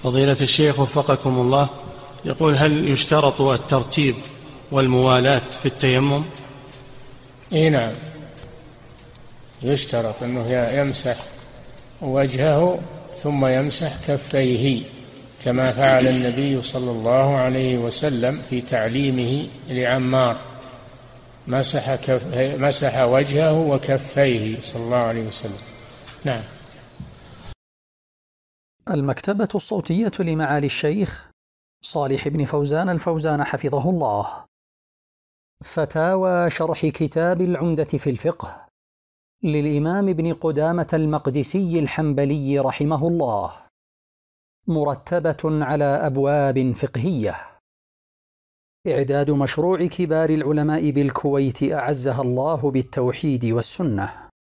فضيلة الشيخ وفقكم الله، يقول: هل يشترط الترتيب والموالاة في التيمم؟ نعم، يشترط أنه يمسح وجهه ثم يمسح كفيه، كما فعل النبي صلى الله عليه وسلم في تعليمه لعمار، مسح وجهه وكفيه صلى الله عليه وسلم. نعم. المكتبة الصوتية لمعالي الشيخ صالح بن فوزان الفوزان حفظه الله. فتاوى شرح كتاب العمدة في الفقه للإمام ابن قدامة المقدسي الحنبلي رحمه الله، مرتبة على أبواب فقهية. إعداد مشروع كبار العلماء بالكويت أعزها الله بالتوحيد والسنة.